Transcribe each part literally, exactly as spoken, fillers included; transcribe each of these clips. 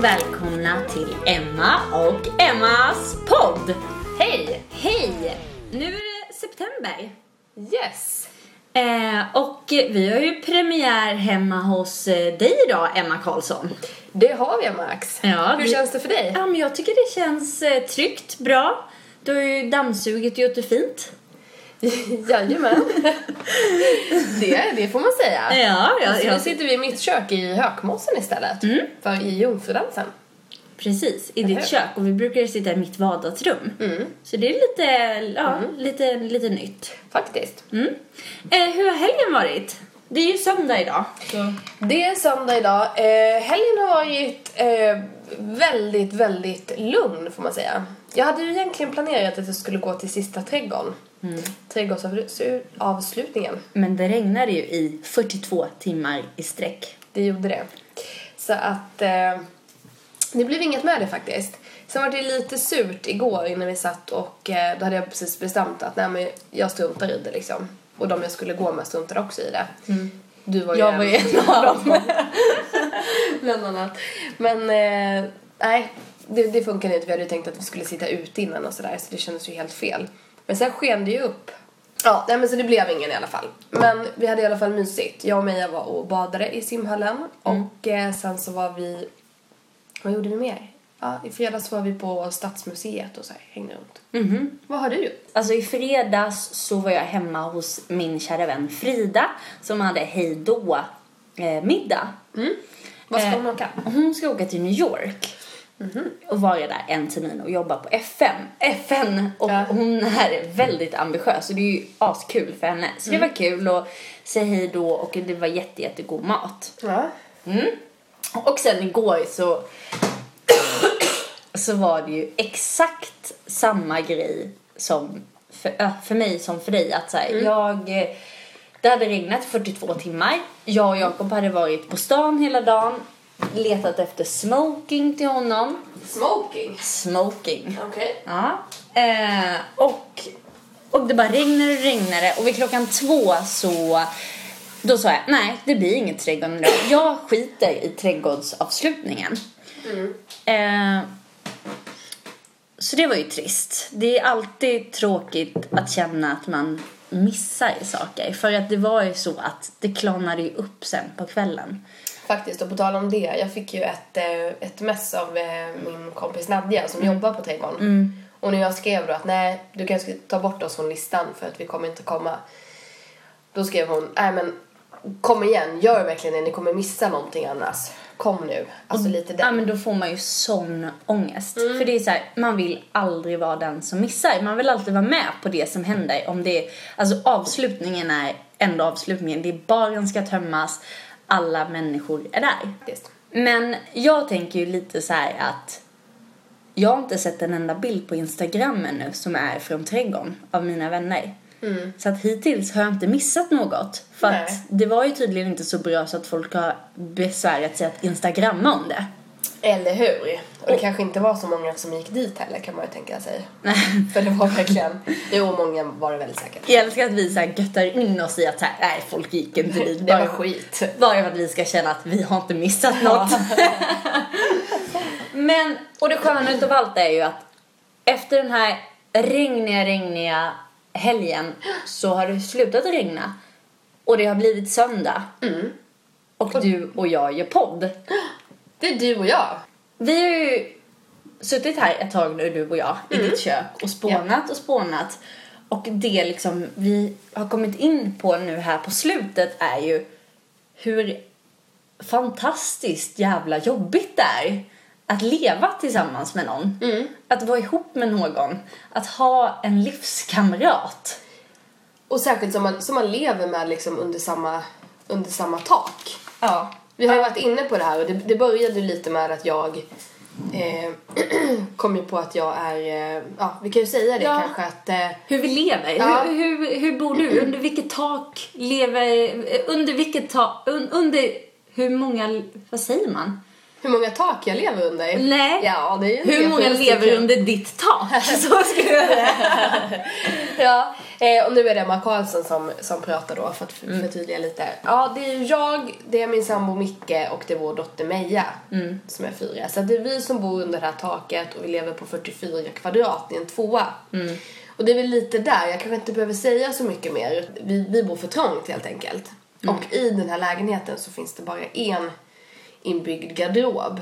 välkomna till Emma och Emmas podd. Hej! Hej! Nu är det september. Yes! Eh, och vi har ju premiär hemma hos eh, dig idag, Emma Karlsson. Det har vi, Max. Ja, Hur vi... känns det för dig? Ja, men jag tycker det känns eh, tryggt, bra. Du har ju dammsugit och gjort det fint. Jajamän. det, det får man säga. Ja, ja, Så ja. nu sitter vi i mitt kök i Hökmossen istället. Mm. För i Jungfrudansen. Precis, i Eller ditt hur? kök. Och vi brukar sitta i mitt vardagsrum. Mm. Så det är lite, ja, Mm. lite, lite nytt. Faktiskt. Mm. Eh, hur har helgen varit? Det är ju söndag idag. Så. Det är söndag idag. Eh, helgen har varit eh, väldigt, väldigt lugn, får man säga. Jag hade ju egentligen planerat att jag skulle gå till sista trädgården. Mm. Trädgårdsavslutningen. Men det regnade ju i fyrtiotvå timmar i sträck. Det gjorde det. Så att eh, det blev inget med det faktiskt. Sen var det lite surt igår innan vi satt och eh, då hade jag precis bestämt att nej, men jag struntar i det liksom. Och de jag skulle gå med struntade också i det. Mm. Du var ju jag var ju en av dem. Bland annat. Men eh, nej, det, det funkar inte. Vi hade ju tänkt att vi skulle sitta ute innan och sådär. Så det kändes ju helt fel. Men sen sken det ju upp. Ja, nej, men så det blev ingen i alla fall. Men vi hade i alla fall mysigt. Jag och Meja var och badade i simhallen. Mm. Och eh, sen så var vi... Vad gjorde vi mer? Ja, i fredags var vi på Stadsmuseet och så här, hängde runt. Mm-hmm. Vad har du gjort? Alltså i fredags så var jag hemma hos min kära vän Frida. Som hade hejdå eh, middag. Mm. Vad ska hon åka? Eh, hon ska åka till New York. Mm-hmm. Och vara där en termin och jobba på F N. F N och ja. Hon är väldigt ambitiös. Och det är ju askul för henne. Så mm. det var kul att säga hej då. Och det var jätte, jättegod mat. Ja. Mm. Och sen igår så så var det ju exakt samma grej som för, för mig som för dig. Att så här, mm. jag, det hade regnat fyrtiotvå timmar. Jag och Jakob hade varit på stan hela dagen. Letat efter smoking till honom. Smoking? Smoking. Okej. Okay. Ja. Eh, och, och det bara regnade och regnade. Och vid klockan två så... Då sa jag, nej det blir inget trädgården idag. Jag skiter i trädgårdsavslutningen. Mm. Eh, så det var ju trist. Det är alltid tråkigt att känna att man missar saker. För att det var ju så att det klarnade ju upp sen på kvällen. Faktiskt, och på tal om det. Jag fick ju ett, ett mess av min kompis Nadja som mm. jobbar på trädgården. Mm. Och när jag skrev då att nej, du kanske ska ta bort oss från listan för att vi kommer inte komma. Då skrev hon, nej men kom igen, gör verkligen det. Ni kommer missa någonting annars. Kom nu. Alltså lite den. Ja, men då får man ju sån ångest. Mm. För det är så här, man vill aldrig vara den som missar. Man vill alltid vara med på det som händer. Om det är, alltså avslutningen är ändå avslutningen. Det är baren ska tömmas. Alla människor är där. Just. Men jag tänker ju lite så här att jag har inte sett en enda bild på Instagram ännu som är från trädgården av mina vänner. Mm. Så att hittills har jag inte missat något. För Nej. Att det var ju tydligen inte så bra så att folk har besvärat sig att instagramma om det. Eller hur? Och det kanske inte var så många som gick dit heller, kan man ju tänka sig. För det var verkligen... Jo, många var det väldigt säkert. Jag älskar att vi så här göttar in oss i att så här, nej, folk gick inte dit. Det var skit. Bara för att vi ska känna att vi har inte missat något. Men, och det sköna utav allt är ju att efter den här regniga, regniga helgen så har det slutat regna. Och det har blivit söndag. Mm. Och du och jag gör podd. Det är du och jag. Vi har ju suttit här ett tag nu, du och jag, i mm. ditt kök. Och spånat yeah. och spånat. Och det liksom vi har kommit in på nu här på slutet är ju hur fantastiskt jävla jobbigt det är att leva tillsammans med någon. Mm. Att vara ihop med någon. Att ha en livskamrat. Och särskilt som man, som man lever med liksom under samma, under samma tak. Ja. Vi har ju varit inne på det här och det, det började lite med att jag eh, kom ju på att jag är, eh, ja vi kan ju säga det ja. kanske att... Eh, hur vi lever, ja. hur, hur, hur bor du, under vilket tak lever, under vilket tak, un, under hur många, vad säger man? Hur många tak jag lever under? Nej. Ja, det är ju Hur många lever under ditt tak? Så skulle jag säga. Ja, eh, och nu är det Emma Karlsson som, som pratar då för att för, förtydliga lite. Ja, det är jag, det är min sambo Micke och det är vår dotter Meja mm. som är fyra. Så det är vi som bor under det här taket och vi lever på fyrtiofyra kvadrat i en tvåa. Mm. Och det är väl lite där, jag kanske inte behöver säga så mycket mer. Vi, vi bor för trångt helt enkelt. Mm. Och i den här lägenheten så finns det bara en inbyggd garderob.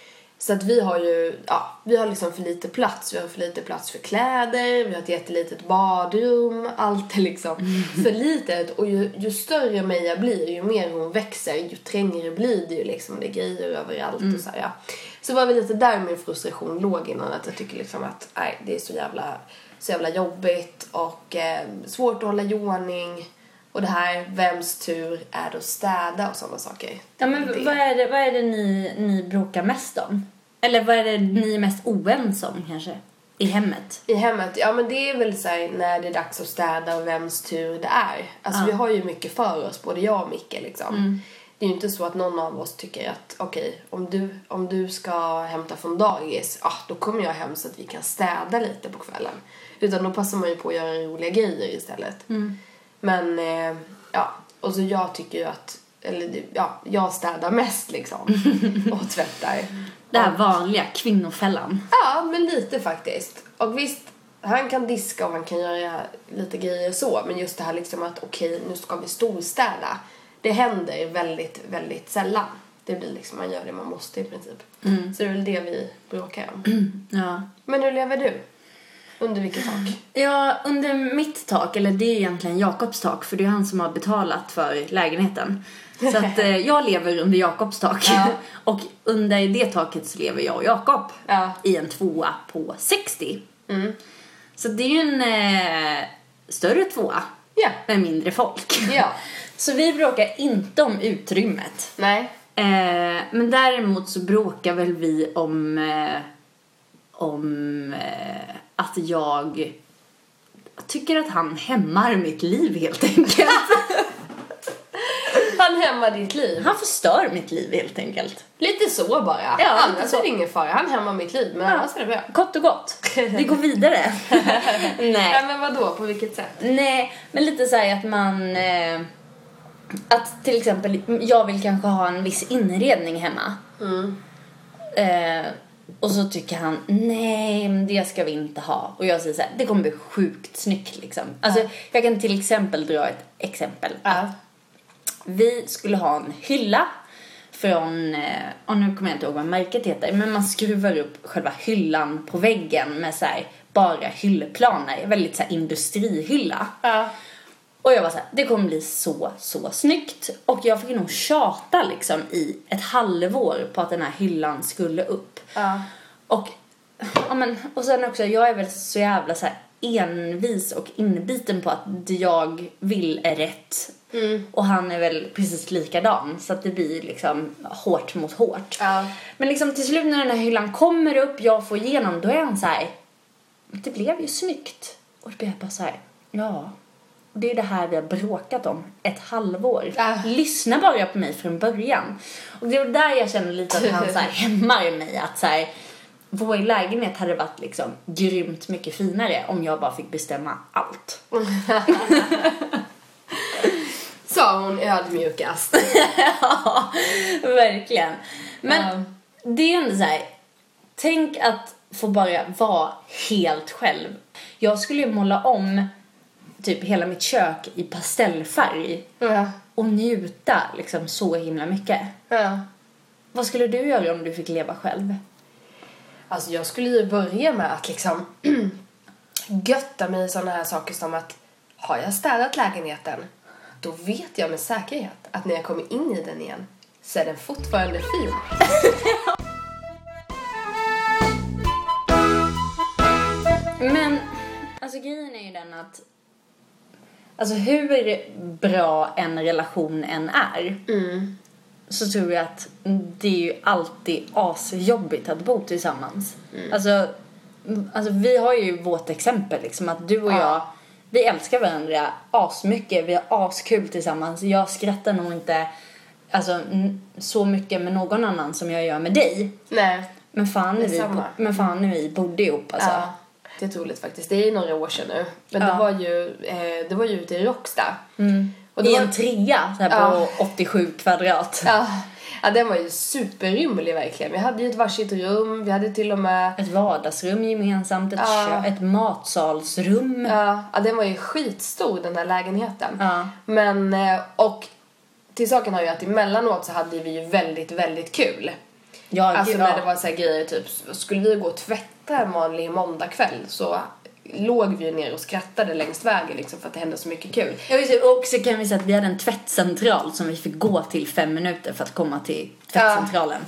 Så att vi har ju, ja, vi har liksom för lite plats. Vi har för lite plats för kläder, vi har ett jättelitet badrum. Allt är liksom mm. för litet. Och ju, ju större Meja blir, ju mer hon växer, ju trängre blir det ju liksom. Det är grejer överallt mm. och så här, ja. Så var vi lite där min frustration låg innan. Att jag tycker liksom att, nej, det är så jävla, så jävla jobbigt. Och eh, svårt att hålla i ordning. Och det här, vems tur är det att städa och sådana saker. Ja, men det. Vad är det, vad är det ni, ni bråkar mest om? Eller vad är det ni är mest oense om kanske? I hemmet? I hemmet, ja men det är väl så här, när det är dags att städa och vems tur det är. Alltså ja. Vi har ju mycket för oss, både jag och Micke liksom. Mm. Det är ju inte så att någon av oss tycker att okej, okay, om, du, om du ska hämta från dagis, ah, då kommer jag hem så att vi kan städa lite på kvällen. Utan då passar man ju på att göra roliga grejer istället. Mm. Men, eh, ja, och så jag tycker ju att, eller ja, jag städar mest liksom. Och tvättar. Det här vanliga kvinnofällan. Ja, men lite faktiskt. Och visst, han kan diska och han kan göra lite grejer så. Men just det här liksom att okej, okay, nu ska vi storstäda. Det händer väldigt, väldigt sällan. Det blir liksom, man gör det man måste i princip. Mm. Så det är väl det vi bråkar om. Mm, ja. Men hur lever du? Under vilket tak? Ja, under mitt tak, eller det är egentligen Jakobs tak, för det är han som har betalat för lägenheten. Så att eh, jag lever under Jakobs tak. Ja. Och under det taket så lever jag och Jakob ja. I en tvåa på sextio. Mm. Så det är ju en eh, större tvåa ja. Med mindre folk. Ja. Så vi bråkar inte om utrymmet. Nej. Eh, men däremot så bråkar väl vi om... Eh, om eh, att jag tycker att han hämmar mitt liv helt enkelt. Han hämmar ditt liv? Han förstör mitt liv helt enkelt. Lite så bara. Ja, annars så. Är det ingen fara. Han hämmar mitt liv, men ja. Annars är det bra. Kort och gott. Vi går vidare. Nej. Ja, men vadå? På vilket sätt? Nej, men lite så här att man... Eh, att till exempel, jag vill kanske ha en viss inredning hemma. Mm. Eh... Och så tycker han, nej, men det ska vi inte ha. Och jag säger så här, det kommer bli sjukt snyggt liksom. Alltså, ja. Jag kan till exempel dra ett exempel. Ja. Vi skulle ha en hylla från, och nu kommer jag inte ihåg vad märket heter. Men man skruvar upp själva hyllan på väggen med så här, bara hyllplaner. Väldigt så här industrihylla. Ja. Och jag var så här, det kommer bli så, så snyggt. Och jag fick nog tjata liksom i ett halvår på att den här hyllan skulle upp. Ja. Och, ja, men, och sen också, jag är väl så jävla så här envis och inbiten på att det jag vill är rätt. Mm. Och han är väl precis likadan. Så att det blir liksom hårt mot hårt. Ja. Men liksom till slut när den här hyllan kommer upp, jag får igenom, då är han så här, det blev ju snyggt. Och då blir jag bara så här, ja... Det är det här vi har bråkat om ett halvår. Äh. Lyssna bara på mig från början. Och det är där jag känner lite att han så här hämmar mig. Att så här, vår lägenhet hade varit liksom grymt mycket finare om jag bara fick bestämma allt. Sa hon ödmjukast. Ja, verkligen. Men um. det är ändå så här, tänk att få bara vara helt själv. Jag skulle ju måla om typ hela mitt kök i pastellfärg. Ja. Och njuta liksom så himla mycket. Ja. Vad skulle du göra om du fick leva själv? Alltså jag skulle ju börja med att liksom götta mig i sådana här saker som att har jag städat lägenheten, då vet jag med säkerhet att när jag kommer in i den igen så är den fortfarande fin. Men alltså grejen är ju den att alltså hur bra en relation än är, mm. så tror jag att det är ju alltid asjobbigt att bo tillsammans. Mm. Alltså, alltså vi har ju vårt exempel liksom, att du och ja. jag, vi älskar varandra asmycket, vi har askul tillsammans. Jag skrattar nog inte alltså, n- så mycket med någon annan som jag gör med dig. Nej. Men fan när vi, bo- men fan när vi bodde ihop alltså. Ja, det är troligt faktiskt. Det är ju några år sedan nu. Men Ja. det var ju eh, det var ju ute i Råcksta. Mm. Och det I var... en trea så här Ja. på åttiosju kvadrat. Ja. Ja, den var ju superrymlig verkligen. Vi hade ju ett varsitt rum. Vi hade till och med... Ett vardagsrum gemensamt, ett, Ja. kö- ett matsalsrum. Ja, ja, den var ju skitstor den här lägenheten. Ja. Men, eh, och till saken har ju att emellanåt så hade vi ju väldigt, väldigt kul. Ja, Alltså gud, när ja. det var så här grejer typ, skulle vi gå och tvätta en vanlig måndagkväll så låg vi ju ner och skrattade längs vägen liksom för att det hände så mycket kul. Ja, visst, och också kan vi säga att vi hade en tvättcentral som vi fick gå till fem minuter för att komma till tvättcentralen.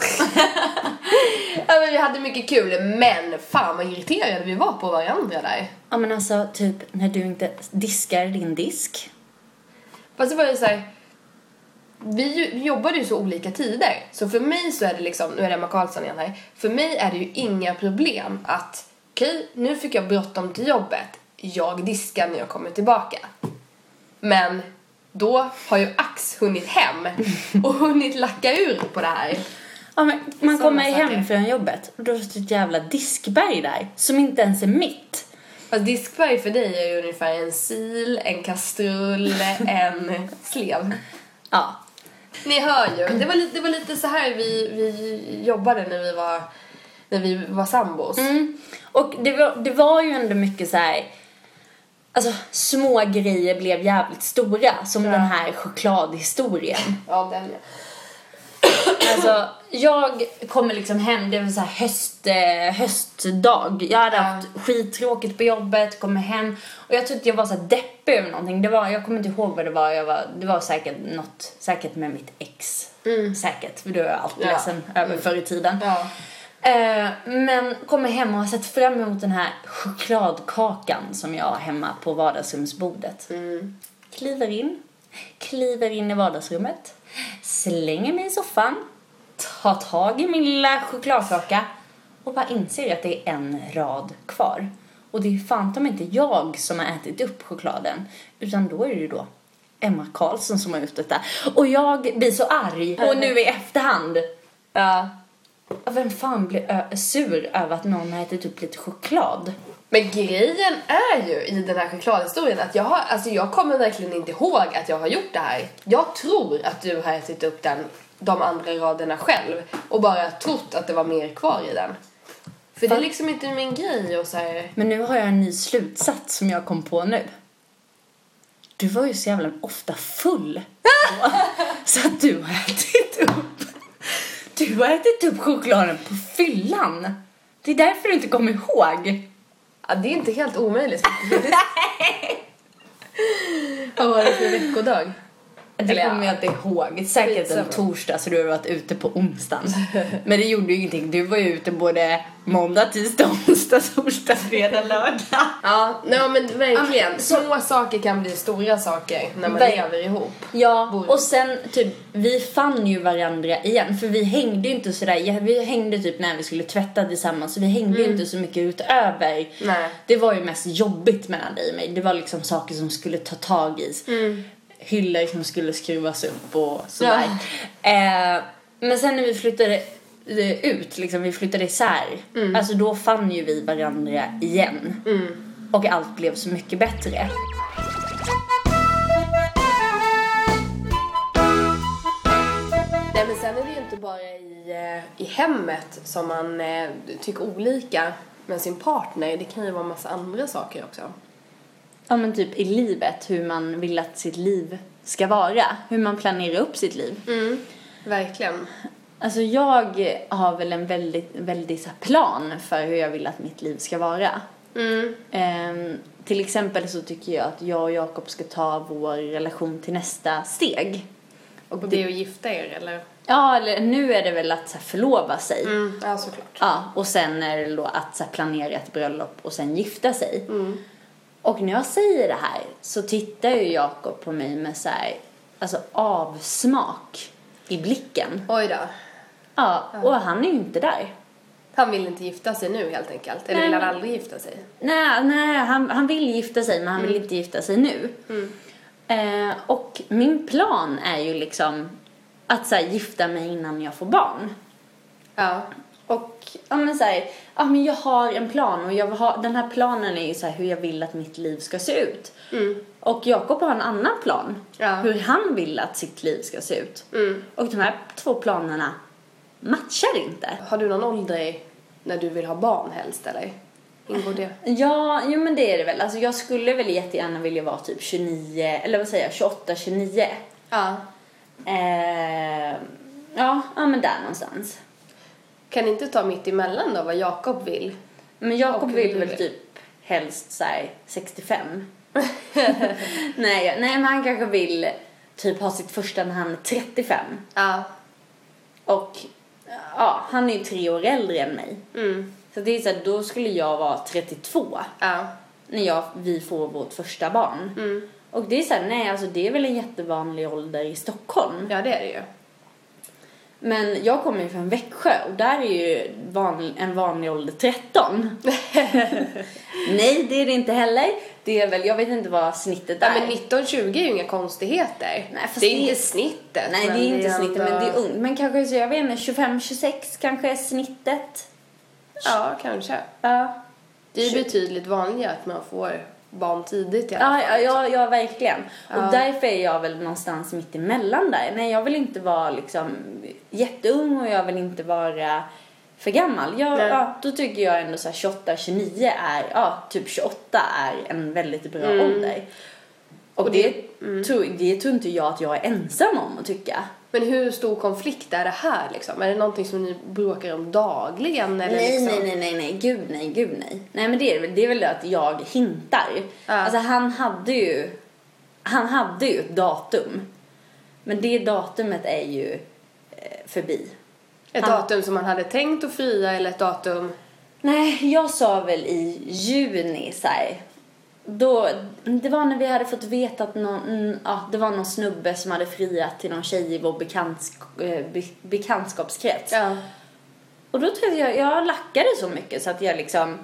Ja, men vi hade mycket kul, men fan vad irriterade vi var på varandra där. Ja, men alltså typ när du inte diskar din disk. Fast det var ju så här, vi, ju, vi jobbade ju så olika tider. Så för mig så är det liksom, nu är det Emma Karlsson igen här. För mig är det ju inga problem att, okej, okay, nu fick jag bråttom till jobbet. Jag diskar när jag kommer tillbaka. Men då har ju Ax hunnit hem och hunnit lacka ur på det här. Ja, men man Såna kommer saker. hem från jobbet och då är det ett jävla diskberg där som inte ens är mitt. Fast diskberg för dig är ju ungefär en sil, en kastrull, en slev. Ja. Ni hör ju. Det var lite, det var lite så här vi, vi jobbade när vi var, när vi var sambos. Mm. Och det var, det var ju ändå mycket så här. Alltså små grejer blev jävligt stora. Som Ja. den här chokladhistorien. Ja, den ja. Alltså jag kommer liksom hem. Det var så här höst, eh, höstdag. Jag hade Ja. haft skittråkigt på jobbet. Kommer hem. Och jag tyckte jag var så här deppig över någonting. Det var, jag kommer inte ihåg vad det var. Jag var det var säkert något. Säkert med mitt ex. Mm. Säkert. För det var jag alltid Ja. ledsen över förr i tiden. Ja. Eh, men kommer hem och har sett fram emot den här chokladkakan som jag har hemma på vardagsrumsbordet. Mm. Kliver in, kliver in i vardagsrummet, slänger mig i soffan, tar tag i min lilla chokladkaka och bara inser att det är en rad kvar. Och det är fan om inte jag som har ätit upp chokladen, utan då är det ju då Emma Karlsson som har gjort detta. Och jag blir så arg, och nu i efterhand. Ja. Vem fan blir ö- sur över att någon har ätit upp lite choklad? Men grejen är ju i den här chokladhistorien att jag har, alltså jag kommer verkligen inte ihåg att jag har gjort det här. Jag tror att du har ätit upp den, de andra raderna själv och bara trott att det var mer kvar i den. För det är liksom inte min grej och så här. Men nu har jag en ny slutsats som jag kom på nu. Du var ju så jävla ofta full. Så att du har ätit upp. Du har ätit upp chokladen på fyllan. Det är därför du inte kommer ihåg. Ja, det är inte helt omöjligt. Vad var det för veckodag? Det Eller kommer ja. jag inte ihåg. Säkert en Skitsamma. torsdag så du har varit ute på onsdagen. Men det gjorde ju ingenting. Du var ju ute både måndag, tisdag, onsdag, torsdag, fredag, lördag. Ja, nej, men verkligen. Ja, men så- Små saker kan bli stora saker när man Ver- lever ihop. Ja, Bor. och sen typ, vi fann ju varandra igen. För vi hängde ju inte sådär, ja, vi hängde typ när vi skulle tvätta tillsammans. Så vi hängde ju inte så mycket utöver. Nej. Det var ju mest jobbigt mellan dig och mig. Det var liksom saker som skulle ta tag i. Hyllor som skulle skruvas upp och sådär. Eh, men sen när vi flyttade eh, ut, liksom vi flyttade isär. Alltså då fann ju vi varandra igen. Och allt blev så mycket bättre. Nej, men sen är det ju inte bara i, eh, i hemmet som man eh, tycker olika med sin partner. Det kan ju vara massa andra saker också. Ja, men typ i livet, hur man vill att sitt liv ska vara. Hur man planerar upp sitt liv. Mm, verkligen. Alltså jag har väl en väldigt, väldigt så här plan för hur jag vill att mitt liv ska vara. Mm. Ehm, till exempel så tycker jag att jag och Jakob ska ta vår relation till nästa steg. Och det är att gifta er, eller? Ja, eller nu är det väl att så här, förlova sig. Mm, ja, såklart. Ja, och sen är det då att så här, planera ett bröllop och sen gifta sig. Mm. Och när jag säger det här så tittar ju Jakob på mig med så här, alltså avsmak i blicken. Oj då. Ja, och han är ju inte där. Han vill inte gifta sig nu helt enkelt. Eller Nej, vill han men- aldrig gifta sig? Nej, nej han, han vill gifta sig men han vill inte gifta sig nu. Mm. Eh, och min plan är ju liksom att så här, gifta mig innan jag får barn. Ja. Och ja men så här, ja men jag har en plan och jag har, den här planen är ju så här hur jag vill att mitt liv ska se ut. Mm. Och Jakob har en annan plan. Ja. Hur han vill att sitt liv ska se ut. Mm. Och de här två planerna matchar inte. Har du någon ålder när du vill ha barn helst eller? Ingår det? Ja, jo men det är det väl. Alltså jag skulle väl jättegärna vilja vara typ tjugonio, eller vad säger jag, tjugoåtta, tjugonio. Ja. Eh, ja, ja men där någonstans. Kan inte ta mitt emellan då vad Jakob vill? Men Jakob Och vill du väl vill. typ helst så här sextiofem. nej, nej, men han kanske vill typ ha sitt första när han är trettiofem. Ja. Och ja, han är ju tre år äldre än mig. Mm. Så det är så här, då skulle jag vara trettiotvå Ja. när jag, vi får vårt första barn. Mm. Och det är så här, nej alltså det är väl en jättevanlig ålder i Stockholm. Ja, det är det ju. Men jag kommer ju från Växjö och där är ju van, en vanlig ålder tretton. Nej, det är det inte heller. Det är väl, jag vet inte vad snittet är. Ja, men nitton tjugo är ju inga konstigheter. Nej, fast det är det- inte snittet. Nej, men det är inte snittet, ändå- men det är ungt. Men kanske så jag vet inte, tjugofem tjugosex kanske är snittet. Ja, kanske. Ja. Det är ju Tjugo- betydligt vanligare att man får barn tidigt i alla Ja, fall. ja, ja, ja, verkligen. Ja. Och därför är jag väl någonstans mitt emellan där. Nej, jag vill inte vara liksom jätteung och jag vill inte vara för gammal. Jag, Nej. ja, då tycker jag ändå så här tjugoåtta, tjugonio är, ja, typ tjugoåtta är en väldigt bra Mm. ålder. Och, Och det, det- mm. tror, det tror inte jag att jag är ensam om att tycka. Men hur stor konflikt är det här liksom? Är det någonting som ni bråkar om dagligen? Eller Nej, liksom? nej, nej, nej, nej, gud nej, gud nej. Nej, men det är, väl- det är väl att jag hintar. Ja. Alltså han hade ju, han hade ju ett datum. Men det datumet är ju eh, förbi. Ett Han- datum som man hade tänkt att fria eller ett datum... Nej, jag sa väl i juni så här. Då, det var när vi hade fått veta att någon, mm, ja, det var någon snubbe som hade friat till någon tjej i vår bekants, eh, be, bekantskapskrets. Ja. Och då tror jag, jag lackade så mycket så att jag liksom,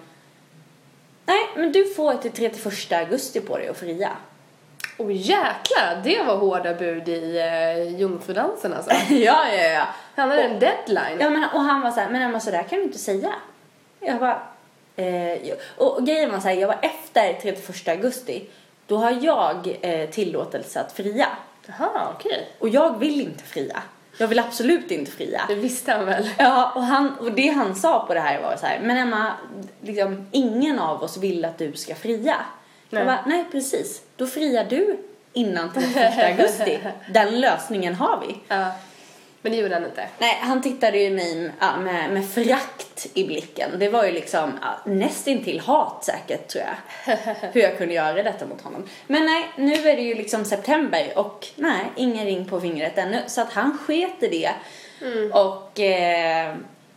nej, men du får till trettioförsta augusti på dig att fria. Åh jäklar, det var hårda bud i eh, jungfrudansen alltså. ja, ja, ja. Han hade en deadline. Ja, men, och han var så här, men Emma, så där kan du inte säga. Jag bara, eh, jo. och grejen var så här, jag var efter trettioförsta augusti, då har jag eh, tillåtelse att fria. Jaha, okej. Och jag vill inte fria. Jag vill absolut inte fria. Det visste han väl. Ja, och, han, och det han sa på det här var så här, men Emma, liksom, ingen av oss vill att du ska fria. Nej. Jag bara, nej precis, då friar du innan trettioförsta augusti. Den lösningen har vi. Ja. Men det gjorde han inte. Nej, han tittade ju mig ja, med, med frakt i blicken. Det var ju liksom ja, nästintill hat säkert, tror jag. Hur jag kunde göra detta mot honom. Men nej, nu är det ju liksom september och nej, ingen ring på fingret ännu. Så att han sket i det. Mm. Och, eh,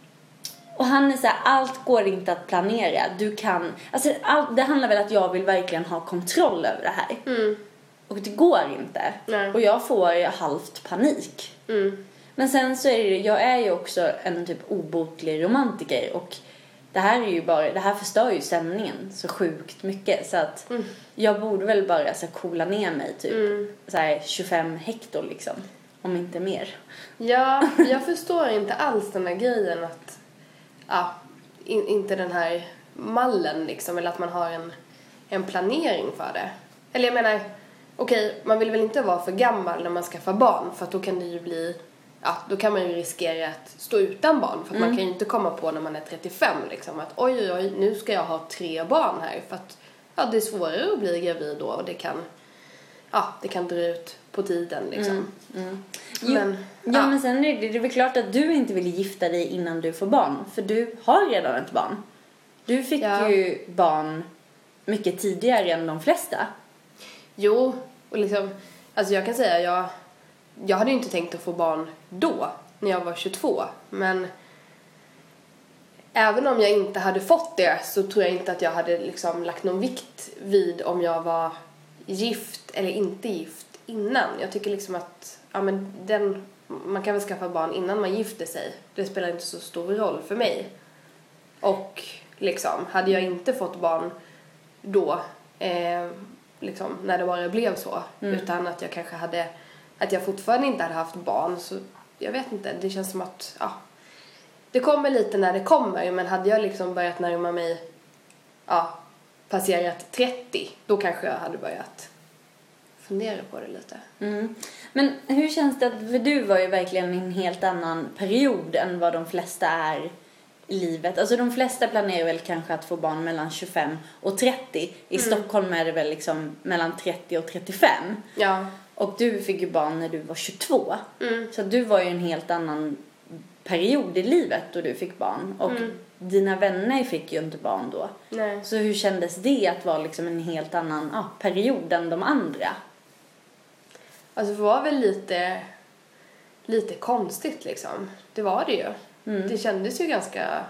och han är så här, allt går inte att planera. Du kan, alltså allt, det handlar väl att jag vill verkligen ha kontroll över det här. Mm. Och det går inte. Nej. Och jag får halvt panik. Mm. Men sen så är det, jag är ju också en typ obotlig romantiker och det här är ju bara, det här förstör ju stämningen så sjukt mycket så att Mm. jag borde väl bara så här, coola ner mig typ Mm. så här tjugofem hektar liksom, om inte mer. Ja, jag förstår inte alls den här grejen att, ja, in, inte den här mallen liksom, eller att man har en, en planering för det. Eller jag menar, okej, man vill väl inte vara för gammal när man skaffar barn, för att då kan det ju bli, ja, då kan man ju riskera att stå utan barn, för att Mm. man kan ju inte komma på när man är trettiofem liksom att oj, oj, oj, nu ska jag ha tre barn här, för att ja, det är svårare att bli gravid då och det kan, ja, det kan dra ut på tiden liksom. Mm. Men, Ja, ja. men sen är det, det är väl klart att du inte vill gifta dig innan du får barn, för du har redan ett barn. Du fick Ja. ju barn mycket tidigare än de flesta. Jo, och liksom, alltså jag kan säga, jag, jag hade ju inte tänkt att få barn då, när jag var tjugotvå, men även om jag inte hade fått det så tror jag inte att jag hade liksom lagt någon vikt vid om jag var gift eller inte gift innan. Jag tycker liksom att, ja men den, man kan väl skaffa barn innan man gifter sig. Det spelar inte så stor roll för mig. Och liksom, hade jag inte fått barn då, eh, liksom, när det bara blev så, Mm. utan att jag kanske hade, att jag fortfarande inte hade haft barn, så jag vet inte, det känns som att, ja, det kommer lite när det kommer, men hade jag liksom börjat närma mig, ja, passerat trettio, då kanske jag hade börjat fundera på det lite. Mm. Men hur känns det, för du var ju verkligen i en helt annan period än vad de flesta är i livet. Alltså de flesta planerar väl kanske att få barn mellan tjugofem och trettio. I mm. Stockholm är det väl liksom mellan trettio och trettiofem. Ja. Och du fick ju barn när du var tjugotvå. Mm. Så du var ju en helt annan period i livet då du fick barn. Och mm. dina vänner fick ju inte barn då. Nej. Så hur kändes det att vara liksom en helt annan ja, period än de andra? Alltså det var väl lite, lite konstigt liksom. Det var det ju. Mm. Det kändes ju ganska,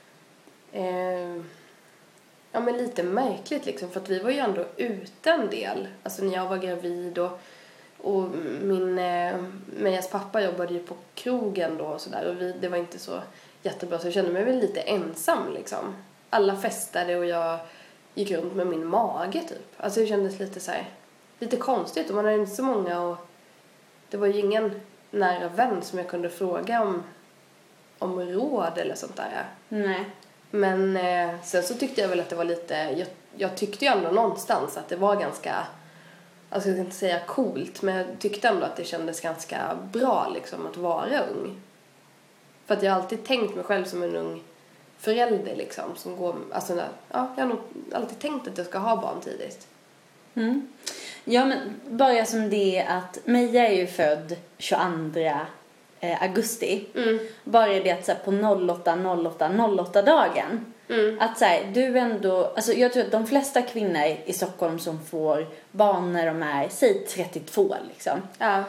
eh, ja men lite märkligt liksom. För att vi var ju ändå ute en del. Alltså när jag var gravid och, och min, eh, Mejas pappa jobbade ju på krogen då och sådär. Och vi, det var inte så jättebra, så jag kände mig väl lite ensam liksom. Alla festade och jag gick runt med min mage typ. Alltså det kändes lite så här, lite konstigt, och man hade inte så många, och det var ju ingen nära vän som jag kunde fråga om, om råd eller sånt där. Nej. Men eh, sen så tyckte jag väl att det var lite, jag, jag tyckte ju ändå någonstans att det var ganska, alltså jag ska inte säga coolt, men jag tyckte ändå att det kändes ganska bra liksom att vara ung. För att jag har alltid tänkt mig själv som en ung förälder liksom, som går, alltså ja, jag har nog alltid tänkt att jag ska ha barn tidigt. Mm. Ja, men bara som det att Meja är ju född tjugoandra augusti. Mm. Bara det att så här, på noll åtta noll åtta noll åtta dagen. Mm. Att så här, du ändå, alltså jag tror att de flesta kvinnor i Stockholm som får barn när de är, säg trettiotvå liksom. Ja.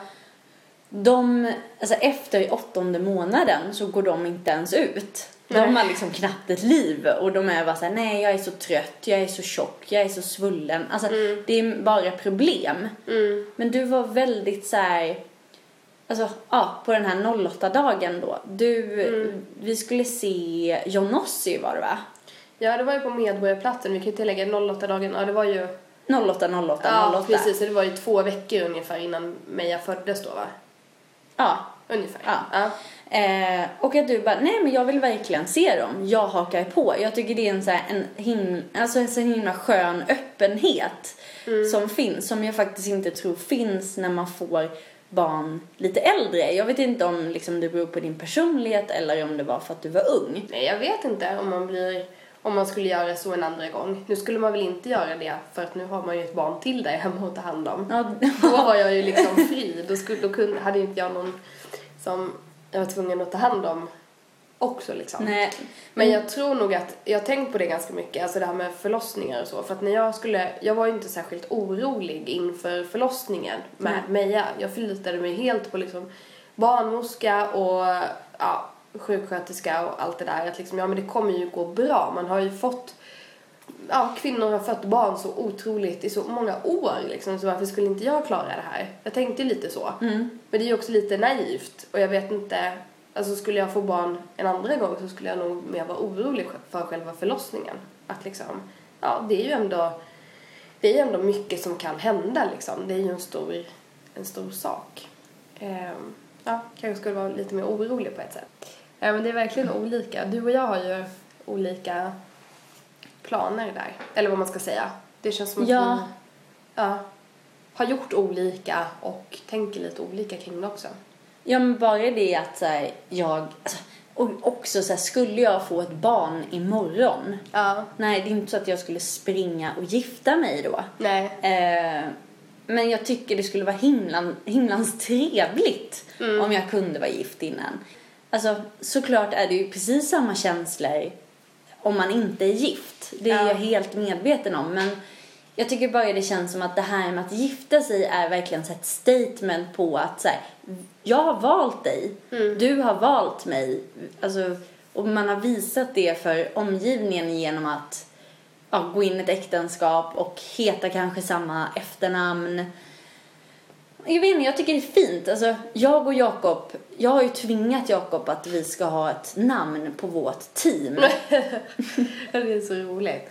De, alltså efter åttonde månaden så går de inte ens ut. De har liksom knappt ett liv, och de är bara så här, nej jag är så trött, jag är så tjock, jag är så svullen. Alltså mm. det är bara problem. Mm. Men du var väldigt så här, alltså ja, på den här noll åtta-dagen då. Du, mm. vi skulle se Johnossi var det va? Ja, det var ju på Medborgarplatsen. Vi kan ju tillägga noll åtta-dagen. Ja, det var ju noll åtta noll åtta ja, noll åtta. precis. Så det var ju två veckor ungefär innan Meja föddes då va? Ja. Ungefär. Ja. Ja. Eh, och att du bara, nej men jag vill verkligen se dem. Jag hakar på. Jag tycker det är en så här, en himla, alltså en så himla skön öppenhet mm. som finns. Som jag faktiskt inte tror finns när man får barn lite äldre. Jag vet inte om liksom, det beror på din personlighet eller om det var för att du var ung. Nej, jag vet inte om man blir, om man skulle göra så en andra gång. Nu skulle man väl inte göra det, för att nu har man ju ett barn till där hemma att ta hand om. Ja. Då var jag ju liksom fri. Då, skulle, då kunde, hade inte jag någon som jag var tvungen att ta hand om också liksom. Nej. Men jag tror nog att jag har tänkt på det ganska mycket, alltså det här med förlossningar och så, för att när jag skulle, jag var ju inte särskilt orolig inför förlossningen med mm. Meja. Jag förlitade mig helt på liksom barnmorska och ja, sjuksköterska och allt det där, att liksom, ja men det kommer ju gå bra. Man har ju fått, ja, kvinnor har fött barn så otroligt i så många år liksom, så varför skulle inte jag klara det här? Jag tänkte lite så. Mm. Men det är ju också lite naivt, och jag vet inte, alltså skulle jag få barn en andra gång så skulle jag nog mer vara orolig för själva förlossningen. Att liksom, ja det är ju ändå, det är ju ändå mycket som kan hända liksom. Det är ju en stor, en stor sak. Ehm, ja, kanske skulle vara lite mer orolig på ett sätt. Ja, men det är verkligen olika. Du och jag har ju olika planer där. Eller vad man ska säga. Det känns som att ja. vi ja, har gjort olika och tänker lite olika kring det också. Ja, men bara det att så här, jag alltså, och också så här, skulle jag få ett barn imorgon. Ja. Nej, det är inte så att jag skulle springa och gifta mig då. Nej. Eh, men jag tycker det skulle vara himlan, himlans trevligt mm. om jag kunde vara gift innan. Alltså, såklart är det ju precis samma känslor om man inte är gift. Det är ja. jag helt medveten om, men jag tycker bara det känns som att det här med att gifta sig är verkligen ett statement på att så här, jag har valt dig, mm. du har valt mig. Alltså, och man har visat det för omgivningen genom att ja, gå in i ett äktenskap och heta kanske samma efternamn. Jag vet inte, jag tycker det är fint. Alltså, jag och Jakob, jag har ju tvingat Jakob att vi ska ha ett namn på vårt team. Det är så roligt.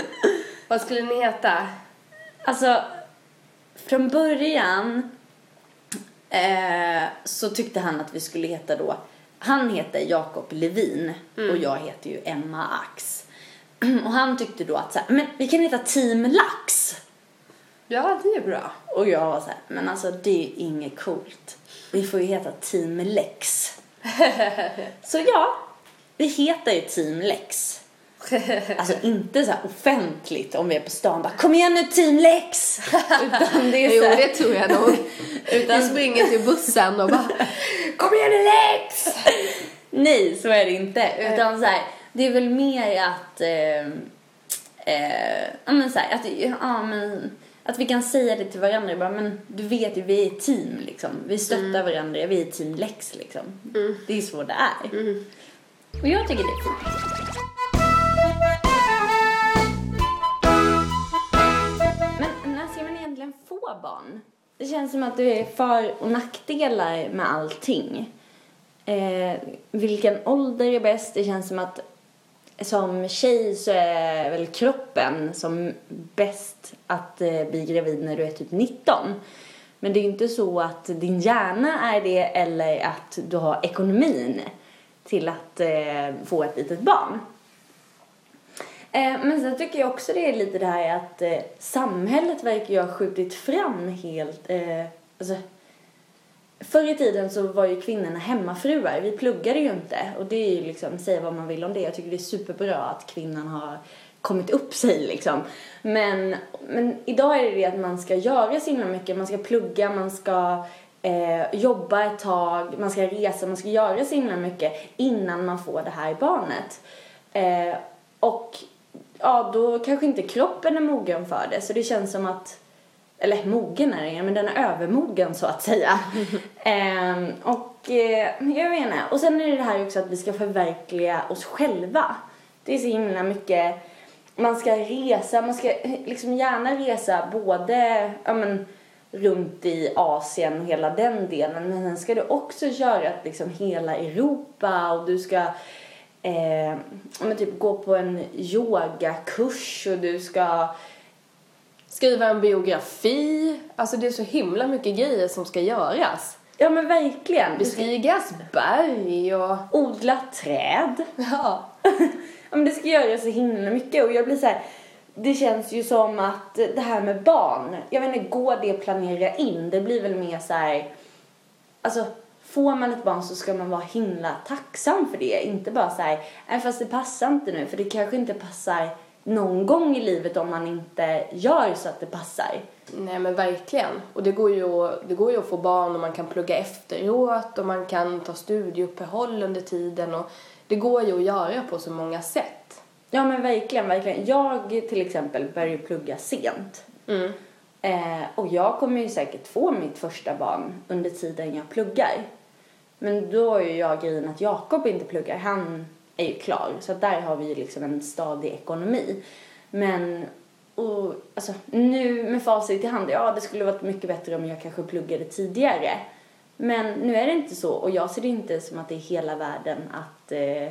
Vad skulle ni heta? Alltså, från början Eh, så tyckte han att vi skulle heta då, han heter Jakob Levin mm. och jag heter ju Emma Ax. Och han tyckte då att så här, men vi kan heta Team Lax. Ja, det är bra. Och jag var så här, men alltså det är inget coolt. Vi får ju heta Team Lex. Så ja, vi heter ju Team Lex. Alltså inte så här offentligt om vi är på stan bara, kom igen nu Team Lex. Utan det är jo, så här, det tror jag nog. Utan springer till bussen och bara, kom igen nu Lex. Nej, så är det inte. Utan så här, det är väl mer att eh, eh, ja men så här, att ja men att vi kan säga det till varandra bara, men du vet ju, vi är ett team liksom. Vi stöttar mm. varandra, vi är Team Lex liksom. Mm. Det är så det är. Mm. Och jag tycker det är fint. Men när ska man egentligen få barn? Det känns som att det är för- och nackdelar med allting. Eh, vilken ålder är bäst? Det känns som att som tjej så är väl kroppen som bäst att eh, bli gravid när du är typ nitton. Men det är inte så att din hjärna är det eller att du har ekonomin till att eh, få ett litet barn. Eh, men sen tycker jag också det är lite det här att eh, samhället verkar ju ha skjutit fram helt... Eh, alltså, förr i tiden så var ju kvinnorna hemmafruar. Vi pluggade ju inte. Och det är ju liksom, säga vad man vill om det. Jag tycker det är superbra att kvinnan har kommit upp sig liksom. Men, men idag är det det att man ska göra så himla mycket. Man ska plugga, man ska eh, jobba ett tag, man ska resa, man ska göra så himla mycket innan man får det här barnet. Eh, och ja, då kanske inte kroppen är mogen för det. Så det känns som att, eller mogen är det, men den är övermogen så att säga. eh, och eh, jag vet inte. Och sen är det här också att vi ska förverkliga oss själva. Det är så himla mycket. Man ska resa, man ska liksom gärna resa både ja, men, runt i Asien och hela den delen. Men sen ska du också köra liksom hela Europa och du ska eh, men typ gå på en yogakurs och du ska skriva en biografi. Alltså det är så himla mycket grejer som ska göras. Ja men verkligen. Bestigas berg och odla träd. Ja. Ja, men det ska göras så himla mycket och jag blir så här, det känns ju som att det här med barn, jag vet inte, går det att planera in? Det blir väl mer så här, alltså får man ett barn så ska man vara himla tacksam för det, inte bara så här, nej fast det passar inte nu, för det kanske inte passar någon gång i livet om man inte gör så att det passar. Nej men verkligen. Och det går ju att, det går ju att få barn och man kan plugga efteråt och man kan ta studieuppehåll under tiden och det går ju att göra på så många sätt. Ja men verkligen, verkligen. Jag till exempel börjar plugga sent. Mm. Eh, och jag kommer ju säkert få mitt första barn under tiden jag pluggar. Men då är ju jag grejen att Jakob inte pluggar. Han är ju klar. Så där har vi ju liksom en stadig ekonomi. Men och, alltså, nu med facit i hand, ja det skulle varit mycket bättre om jag kanske pluggade tidigare. Men nu är det inte så. Och jag ser det inte som att det är hela världen att, eh,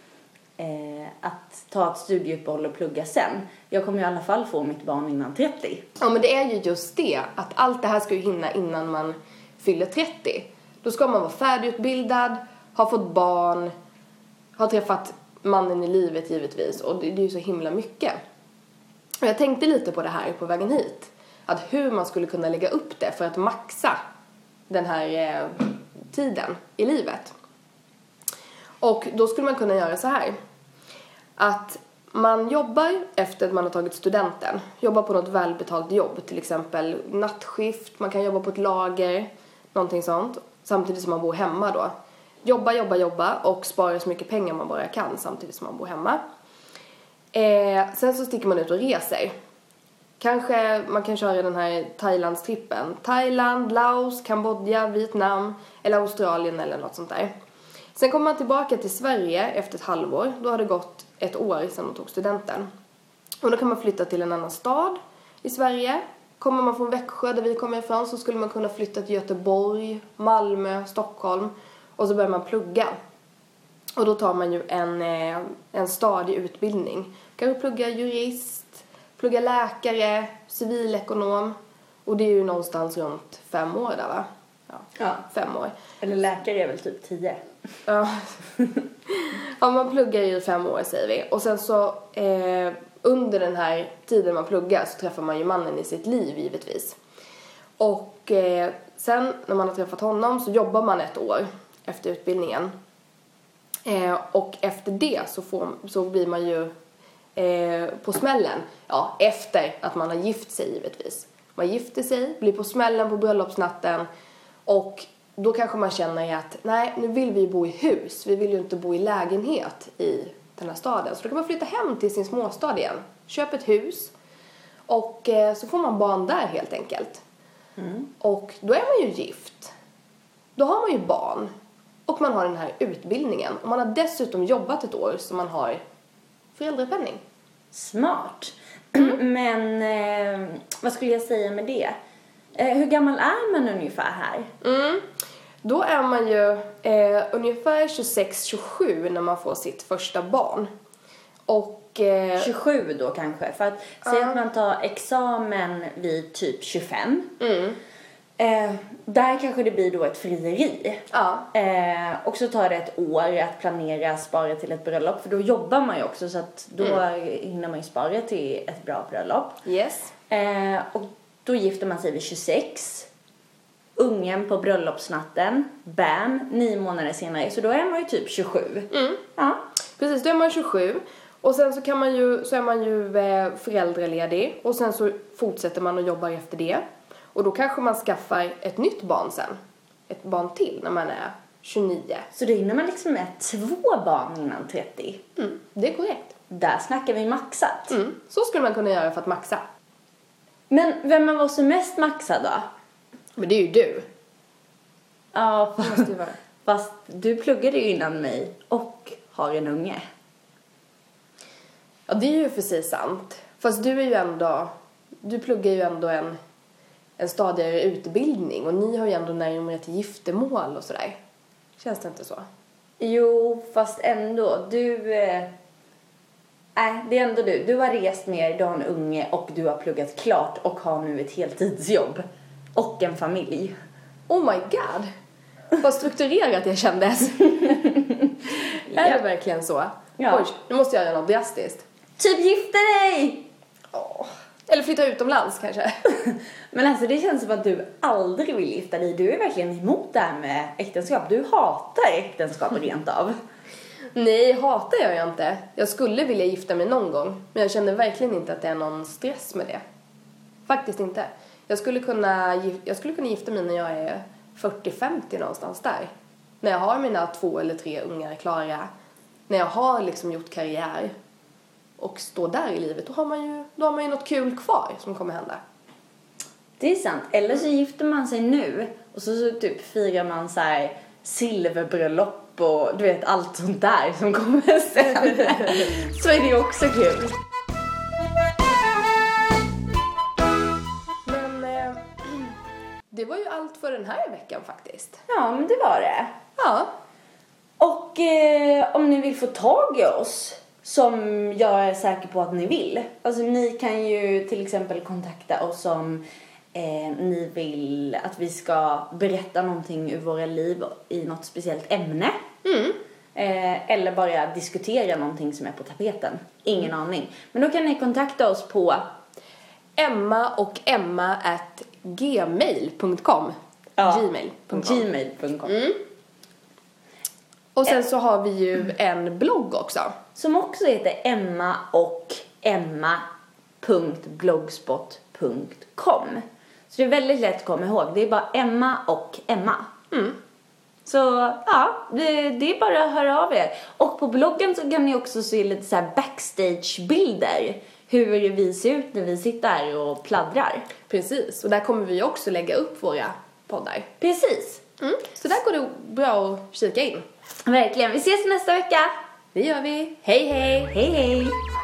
eh, att ta ett studieuppehåll och plugga sen. Jag kommer i alla fall få mitt barn innan trettio. Ja men det är ju just det. Att allt det här ska ju hinna innan man fyller trettio. Då ska man vara färdigutbildad, ha fått barn, ha träffat mannen i livet givetvis. Och det, det är ju så himla mycket. Och jag tänkte lite på det här på vägen hit. Att hur man skulle kunna lägga upp det för att maxa den här eh, tiden i livet. Och då skulle man kunna göra så här. Att man jobbar efter att man har tagit studenten. Jobbar på något välbetalt jobb. Till exempel nattskift, man kan jobba på ett lager. Någonting sånt. Samtidigt som man bor hemma då. Jobba, jobba, jobba och spara så mycket pengar man bara kan samtidigt som man bor hemma. Eh, sen så sticker man ut och reser. Kanske man kan köra den här Thailandstrippen. Thailand, Laos, Kambodja, Vietnam eller Australien eller något sånt där. Sen kommer man tillbaka till Sverige efter ett halvår. Då har det gått ett år sedan man tog studenten. Och då kan man flytta till en annan stad i Sverige. Kommer man från Växjö där vi kommer ifrån så skulle man kunna flytta till Göteborg, Malmö, Stockholm. Och så börjar man plugga. Och då tar man ju en, en stadig utbildning. Kan du plugga jurist, plugga läkare, civilekonom. Och det är ju någonstans runt fem år där va? ja, Ja. fem år. Eller läkare är väl typ tio. Ja. Ja, man pluggar ju i fem år säger vi. Och sen så eh, under den här tiden man pluggar så träffar man ju mannen i sitt liv givetvis. Och eh, sen när man har träffat honom så jobbar man ett år efter utbildningen. Eh, och efter det så, får, så blir man ju eh, på smällen. Ja, efter att man har gift sig givetvis. Man gifter sig, blir på smällen på bröllopsnatten. Och då kanske man känner att nej, nu vill vi bo i hus. Vi vill ju inte bo i lägenhet i den här staden. Så då kan man flytta hem till sin småstad igen. Köp ett hus. Och eh, så får man barn där helt enkelt. Mm. Och då är man ju gift. Då har man ju barn. Och man har den här utbildningen. Och man har dessutom jobbat ett år så man har föräldrapenning. Smart. Mm. Men eh, vad skulle jag säga med det? Eh, hur gammal är man ungefär här? Mm. Då är man ju eh, ungefär tjugosex tjugosju när man får sitt första barn. Och eh, tjugosju då kanske. För att uh. säga att man tar examen vid typ tjugofem. Mm. Eh, där kanske det blir då ett frieri. Ja. Eh, och så tar det ett år att planera, spara till ett bröllop. För då jobbar man ju också så att då mm. hinner man ju spara till ett bra bröllop. Yes. Eh, och då gifter man sig vid tjugosex. Ungen på bröllopsnatten. Bam, nio månader senare. Så då är man ju typ tjugosju. Mm. Ja. Precis, då är man tjugosju. Och sen så, kan man ju, så är man ju eh, föräldraledig. Och sen så fortsätter man att jobba efter det. Och då kanske man skaffar ett nytt barn sen. Ett barn till när man är tjugonio. Så då hinner man liksom med två barn innan trettio. Mm, det är korrekt. Där snackar vi maxat. Mm, så skulle man kunna göra för att maxa. Men vem är som mest maxad då? Men det är ju du. Ja, det måste ju vara. Fast du pluggade ju innan mig och har en unge. Ja, det är ju för sig sant. Fast du är ju ändå... Du pluggar ju ändå en... en stadigare utbildning och ni har ju ändå närmare till giftermål och sådär. Känns det inte så? Jo, fast ändå. Du... Eh, äh, det är ändå du. Du har rest mer, du har en unge och du har pluggat klart och har nu ett heltidsjobb. Och en familj. Oh my god! Vad strukturerat det kändes. Ja. Är det verkligen så? Ja. Oj, nu måste jag göra något drastiskt. Typ gifta dig! Oh. Eller flytta utomlands kanske. Men alltså det känns som att du aldrig vill gifta dig. Du är verkligen emot det här med äktenskap. Du hatar äktenskap rent av. Nej, hatar jag ju inte. Jag skulle vilja gifta mig någon gång. Men jag känner verkligen inte att det är någon stress med det. Faktiskt inte. Jag skulle kunna, jag skulle kunna gifta mig när jag är fyrtio femtio någonstans där. När jag har mina två eller tre ungar klara. När jag har liksom gjort karriär. Och stå där i livet. Då har man ju, då har man ju något kul kvar som kommer hända. Det är sant. Eller så gifter man sig nu. Och så, så typ firar man så här silverbröllop och du vet allt sånt där som kommer sen. Så är det också kul. Men eh, det var ju allt för den här veckan faktiskt. Ja, men det var det. Ja. Och eh, om ni vill få tag i oss, som jag är säker på att ni vill. Alltså ni kan ju till exempel kontakta oss om eh, ni vill att vi ska berätta någonting ur våra liv i något speciellt ämne. Mm. Eh, eller bara diskutera någonting som är på tapeten. Ingen mm. aning. Men då kan ni kontakta oss på Emma och Emma at gmail punkt com. Ja, gmail punkt com. gmail punkt com. Mm. Och sen så har vi ju en blogg också. Som också heter Emma och Emma punkt blogspot punkt com. Så det är väldigt lätt att komma ihåg. Det är bara Emma och Emma. Mm. Så ja, det, det är bara att höra av er. Och på bloggen så kan ni också se lite så här backstage-bilder. Hur vi ser ut när vi sitter här och pladdrar. Precis, och där kommer vi också lägga upp våra poddar. Precis. Mm. Så där går det bra att kika in. Verkligen, vi ses nästa vecka. Det gör vi. Hej hej! Hej hej!